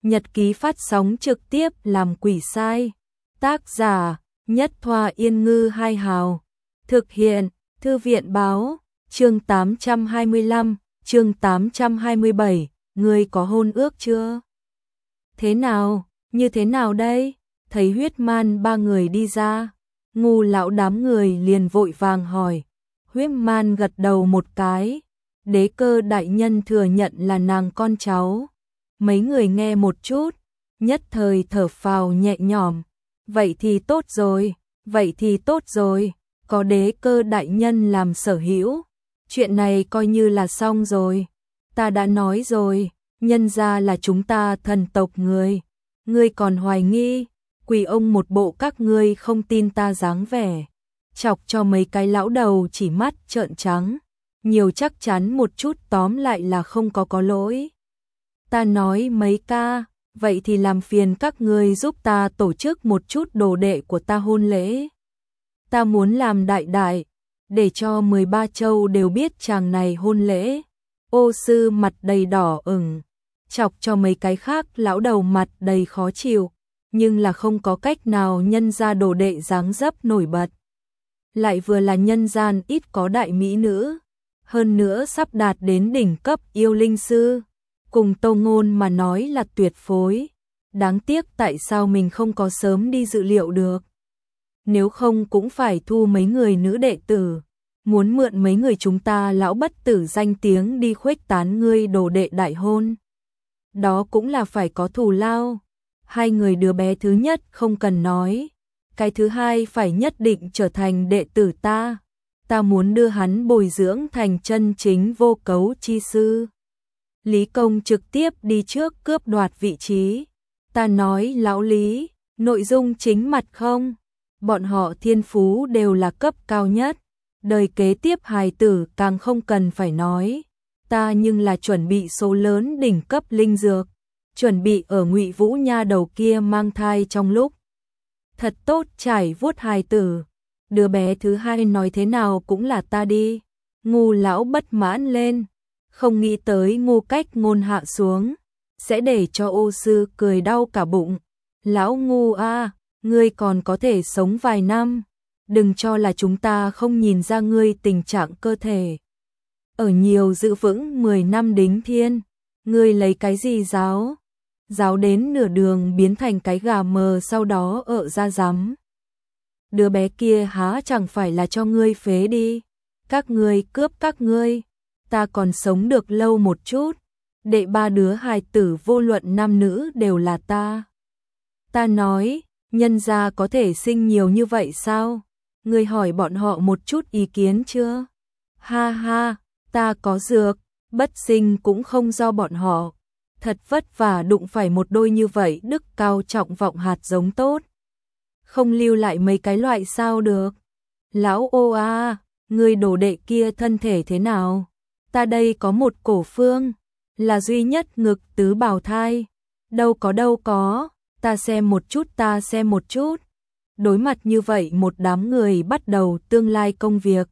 Nhật ký phát sóng trực tiếp làm quỷ sai. Tác giả Nhất Thoa Yên Ngư Hai Hào. Thực hiện Thư viện Báo. Chương 825, chương 827. Ngươi có hôn ước chưa? Thế nào? Như thế nào đây? Thấy Huyết Man ba người đi ra, Ngu lão đám người liền vội vàng hỏi. Huyết Man gật đầu một cái. Đế Cơ đại nhân thừa nhận là nàng con cháu. Mấy người nghe một chút, nhất thời thở phào nhẹ nhõm. Vậy thì tốt rồi, vậy thì tốt rồi, có Đế Cơ đại nhân làm sở hữu, chuyện này coi như là xong rồi. Ta đã nói rồi, nhân ra là chúng ta thần tộc người, ngươi còn hoài nghi, quỳ ông một bộ các ngươi không tin ta dáng vẻ. Chọc cho mấy cái lão đầu chỉ mắt trợn trắng, nhiều chắc chắn một chút tóm lại là không có lỗi. Ta nói mấy ca, vậy thì làm phiền các ngươi giúp ta tổ chức một chút đồ đệ của ta hôn lễ. Ta muốn làm đại, để cho 13 châu đều biết chàng này hôn lễ. Ô sư mặt đầy đỏ ửng, chọc cho mấy cái khác lão đầu mặt đầy khó chịu, nhưng là không có cách nào, nhân ra đồ đệ dáng dấp nổi bật. Lại vừa là nhân gian ít có đại mỹ nữ, hơn nữa sắp đạt đến đỉnh cấp yêu linh sư. Cùng Tô Ngôn mà nói là tuyệt phối. Đáng tiếc tại sao mình không có sớm đi dự liệu được. Nếu không cũng phải thu mấy người nữ đệ tử. Muốn mượn mấy người chúng ta lão bất tử danh tiếng đi khuếch tán ngươi đồ đệ đại hôn. Đó cũng là phải có thù lao. Hai người đứa bé thứ nhất không cần nói. Cái thứ hai phải nhất định trở thành đệ tử ta. Ta muốn đưa hắn bồi dưỡng thành chân chính vô cấu chi sư. Lý Công trực tiếp đi trước cướp đoạt vị trí. Ta nói lão Lý, nội dung chính mặt không? Bọn họ thiên phú đều là cấp cao nhất. Đời kế tiếp hài tử càng không cần phải nói. Ta nhưng là chuẩn bị số lớn đỉnh cấp linh dược. Chuẩn bị ở Ngụy Vũ nha đầu kia mang thai trong lúc. Thật tốt trải vuốt hài tử. Đứa bé thứ hai nói thế nào cũng là ta đi. Ngu lão bất mãn lên. Không nghĩ tới Ngu cách ngôn hạ xuống, sẽ để cho ô sư cười đau cả bụng. Lão Ngu a, ngươi còn có thể sống vài năm, đừng cho là chúng ta không nhìn ra ngươi tình trạng cơ thể. Ở nhiều giữ vững 10 năm đính thiên, ngươi lấy cái gì giáo? Giáo đến nửa đường biến thành cái gà mờ sau đó ở ra rắm. Đứa bé kia há chẳng phải là cho ngươi phế đi, các ngươi cướp các ngươi. Ta còn sống được lâu một chút, đệ ba đứa hài tử vô luận nam nữ đều là ta. Ta nói, nhân gia có thể sinh nhiều như vậy sao? Ngươi hỏi bọn họ một chút ý kiến chưa? Ha ha, ta có dược, bất sinh cũng không do bọn họ. Thật vất vả đụng phải một đôi như vậy đức cao trọng vọng hạt giống tốt. Không lưu lại mấy cái loại sao được? Lão ô a, ngươi đồ đệ kia thân thể thế nào? Ta đây có một cổ phương, là duy nhất ngực tứ bào thai. Đâu có, ta xem một chút. Đối mặt như vậy một đám người bắt đầu tương lai công việc.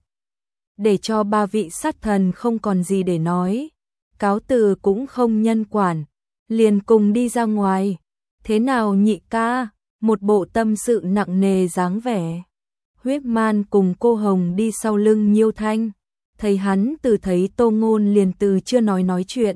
Để cho ba vị sát thần không còn gì để nói. Cáo từ cũng không nhân quản, liền cùng đi ra ngoài. Thế nào nhị ca, một bộ tâm sự nặng nề dáng vẻ. Huyết Man cùng cô Hồng đi sau lưng Nhiêu Thanh. Thấy hắn từ thấy Tô Ngôn liền từ chưa nói chuyện.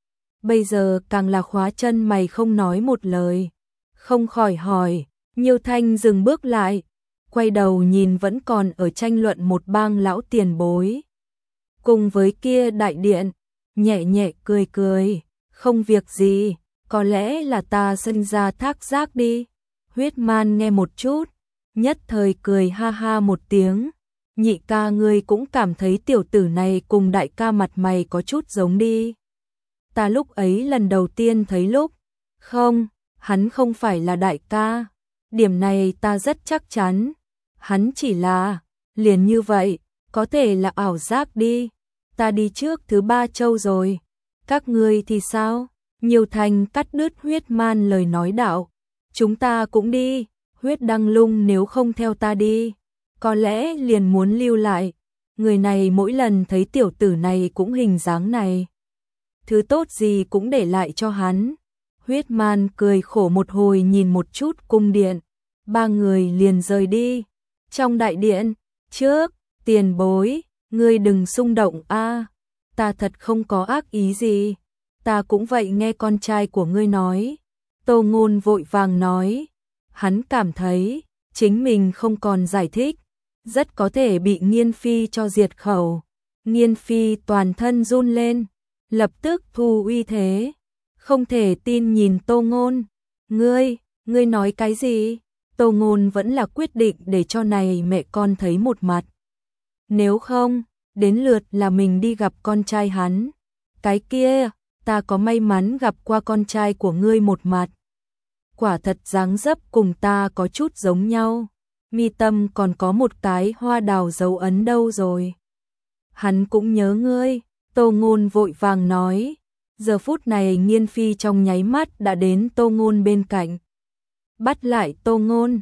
Bây giờ càng là khóa chân mày không nói một lời. Không khỏi hỏi, Nhiêu Thanh dừng bước lại, quay đầu nhìn vẫn còn ở tranh luận một bang lão tiền bối. Cùng với kia đại điện, nhẹ nhẹ cười, không việc gì, có lẽ là ta sinh ra thác giác đi. Huyết Man nghe một chút, nhất thời cười ha ha một tiếng. Nhị ca ngươi cũng cảm thấy tiểu tử này cùng đại ca mặt mày có chút giống đi. Ta lúc ấy lần đầu tiên thấy lúc, không, hắn không phải là đại ca. Điểm này ta rất chắc chắn. Hắn chỉ là, liền như vậy, có thể là ảo giác đi. Ta đi trước thứ 3 châu rồi. Các ngươi thì sao? Nhiều Thành cắt đứt Huyết Man lời nói đạo. Chúng ta cũng đi, Huyết Đăng Lung nếu không theo ta đi. Có lẽ liền muốn lưu lại. Người này mỗi lần thấy tiểu tử này cũng hình dáng này. Thứ tốt gì cũng để lại cho hắn. Huyết Man cười khổ một hồi nhìn một chút cung điện, ba người liền rời đi. Trong đại điện, trước, tiền bối, ngươi đừng xung động a, ta thật không có ác ý gì, ta cũng vậy nghe con trai của ngươi nói. Tô Ngôn vội vàng nói, hắn cảm thấy chính mình không còn giải thích, rất có thể bị Nghiên Phi cho diệt khẩu. Nghiên Phi toàn thân run lên, lập tức thu uy thế, không thể tin nhìn Tô Ngôn. Ngươi nói cái gì? Tô Ngôn vẫn là quyết định để cho này mẹ con thấy một mặt. Nếu không, đến lượt là mình đi gặp con trai hắn. Cái kia, ta có may mắn gặp qua con trai của ngươi một mặt. Quả thật dáng dấp cùng ta có chút giống nhau. Mi tâm còn có một cái hoa đào dấu ấn đâu rồi. Hắn cũng nhớ ngươi, Tô Ngôn vội vàng nói. Giờ phút này Nghiên Phi trong nháy mắt đã đến Tô Ngôn bên cạnh. Bắt lại Tô Ngôn,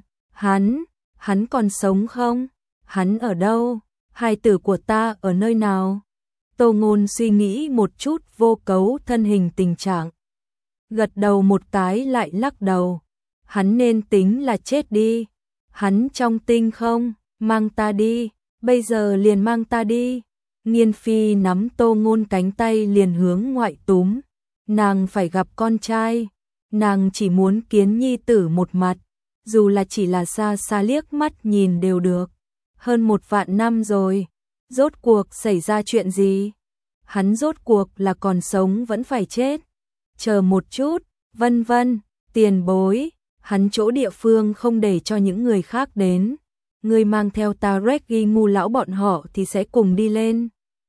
hắn còn sống không? Hắn ở đâu? Hài tử của ta ở nơi nào? Tô Ngôn suy nghĩ một chút vô cấu thân hình tình trạng. Gật đầu một cái lại lắc đầu. Hắn nên tính là chết đi. Hắn trong tinh không, mang ta đi, bây giờ liền mang ta đi. Nghiên Phi nắm Tô Ngôn cánh tay liền hướng ngoại túm. Nàng phải gặp con trai, nàng chỉ muốn kiến nhi tử một mặt, dù là chỉ là xa xa liếc mắt nhìn đều được. Hơn 1 vạn năm rồi, rốt cuộc xảy ra chuyện gì? Hắn rốt cuộc là còn sống vẫn phải chết. Chờ một chút, vân vân, tiền bối, hắn chỗ địa phương không để cho những người khác đến. Ngươi mang theo ta Reggie ngu lão bọn họ thì sẽ cùng đi lên.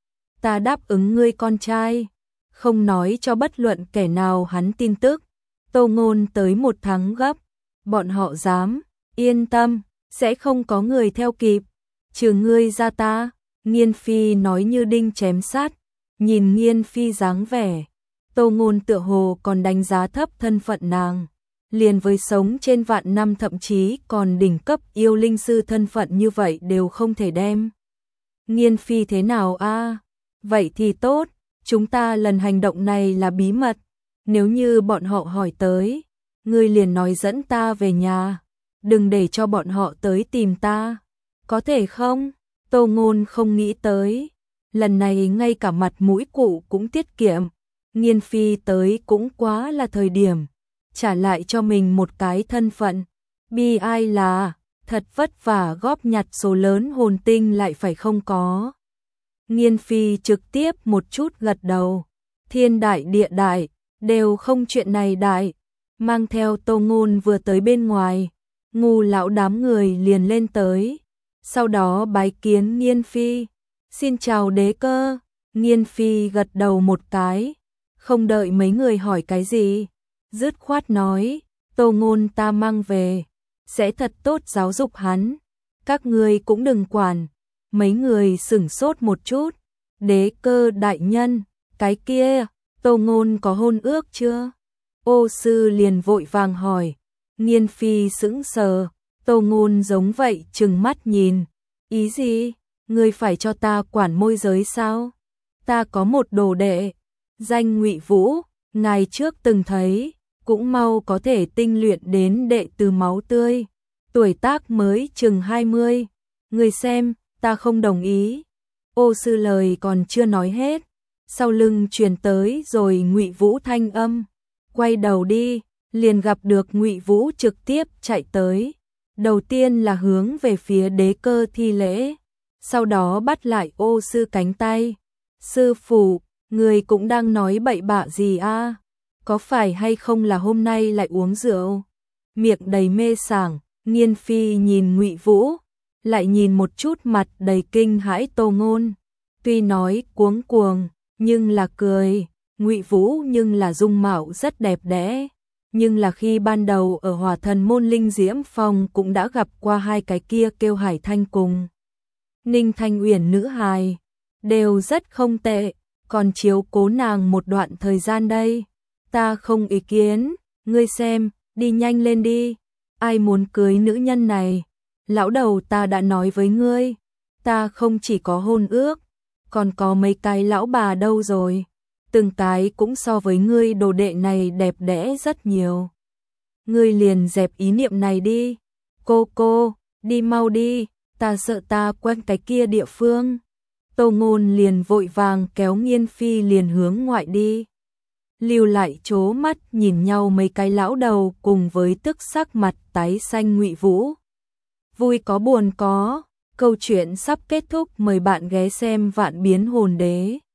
Ta đáp ứng ngươi con trai, không nói cho bất luận kẻ nào hắn tin tức. Tô Ngôn tới 1 tháng gấp, bọn họ dám, yên tâm, sẽ không có người theo kịp. Trừ ngươi ra ta, Nghiên Phi nói như đinh chém sát. Nhìn Nghiên Phi dáng vẻ, Tô Ngôn tựa hồ còn đánh giá thấp thân phận nàng. Liền với sống trên vạn năm thậm chí còn đỉnh cấp yêu linh sư thân phận như vậy đều không thể đem. Nghiên Phi thế nào a? Vậy thì tốt, chúng ta lần hành động này là bí mật. Nếu như bọn họ hỏi tới, ngươi liền nói dẫn ta về nhà, đừng để cho bọn họ tới tìm ta. Có thể không? Tô Ngôn không nghĩ tới, lần này ngay cả mặt mũi cụ cũng tiết kiệm. Nghiên Phi tới cũng quá là thời điểm, trả lại cho mình một cái thân phận. Bi ai là, thật vất vả góp nhặt số lớn hồn tinh lại phải không có. Nghiên Phi trực tiếp một chút gật đầu. Thiên đại địa đại, đều không chuyện này đại. Mang theo Tô Ngôn vừa tới bên ngoài, ngu lão đám người liền lên tới. Sau đó bái kiến Nghiên Phi. Xin chào đế cơ. Nghiên Phi gật đầu một cái, không đợi mấy người hỏi cái gì, dứt khoát nói, Tô Ngôn ta mang về, sẽ thật tốt giáo dục hắn, các ngươi cũng đừng quản. Mấy người sửng sốt một chút. Đế cơ đại nhân, cái kia, Tô Ngôn có hôn ước chưa? Ô sư liền vội vàng hỏi. Nghiên Phi sững sờ, Tô Ngôn giống vậy trừng mắt nhìn. Ý gì? Ngươi phải cho ta quản môi giới sao? Ta có một đồ đệ, danh Ngụy Vũ, ngày trước từng thấy, cũng mau có thể tinh luyện đến đệ từ máu tươi. Tuổi tác mới chừng 20. Ngươi xem, ta không đồng ý. Ô sư lời còn chưa nói hết, sau lưng truyền tới rồi Ngụy Vũ thanh âm. Quay đầu đi, liền gặp được Ngụy Vũ trực tiếp chạy tới. Đầu tiên là hướng về phía đế cơ thi lễ, sau đó bắt lại ô sư cánh tay. Sư phụ, người cũng đang nói bậy bạ gì a? Có phải hay không là hôm nay lại uống rượu? Miệng đầy mê sảng, Nghiên Phi nhìn Ngụy Vũ, lại nhìn một chút mặt đầy kinh hãi Tô Ngôn. Tuy nói cuống cuồng, nhưng là cười. Ngụy Vũ nhưng là dung mạo rất đẹp đẽ. Nhưng là khi ban đầu ở Hỏa Thần môn Linh Diễm Phong cũng đã gặp qua hai cái kia kêu Hải Thanh cùng Ninh Thanh Uyển nữ hài, đều rất không tệ, còn chiếu cố nàng một đoạn thời gian đây. Ta không ý kiến, ngươi xem, đi nhanh lên đi. Ai muốn cưới nữ nhân này? Lão đầu ta đã nói với ngươi, ta không chỉ có hôn ước, còn có mấy cái lão bà đâu rồi. từng cái cũng so với ngươi đồ đệ này đẹp đẽ rất nhiều. Ngươi liền dẹp ý niệm này đi. Cô, đi mau đi, ta sợ ta quen cái kia địa phương. Tô Ngôn liền vội vàng kéo Nghiên Phi liền hướng ngoại đi. Lưu lại chố mắt nhìn nhau mấy cái lão đầu cùng với tức sắc mặt tái xanh Ngụy Vũ. Vui có buồn có, câu chuyện sắp kết thúc, mời bạn ghé xem Vạn Biến Hồn Đế.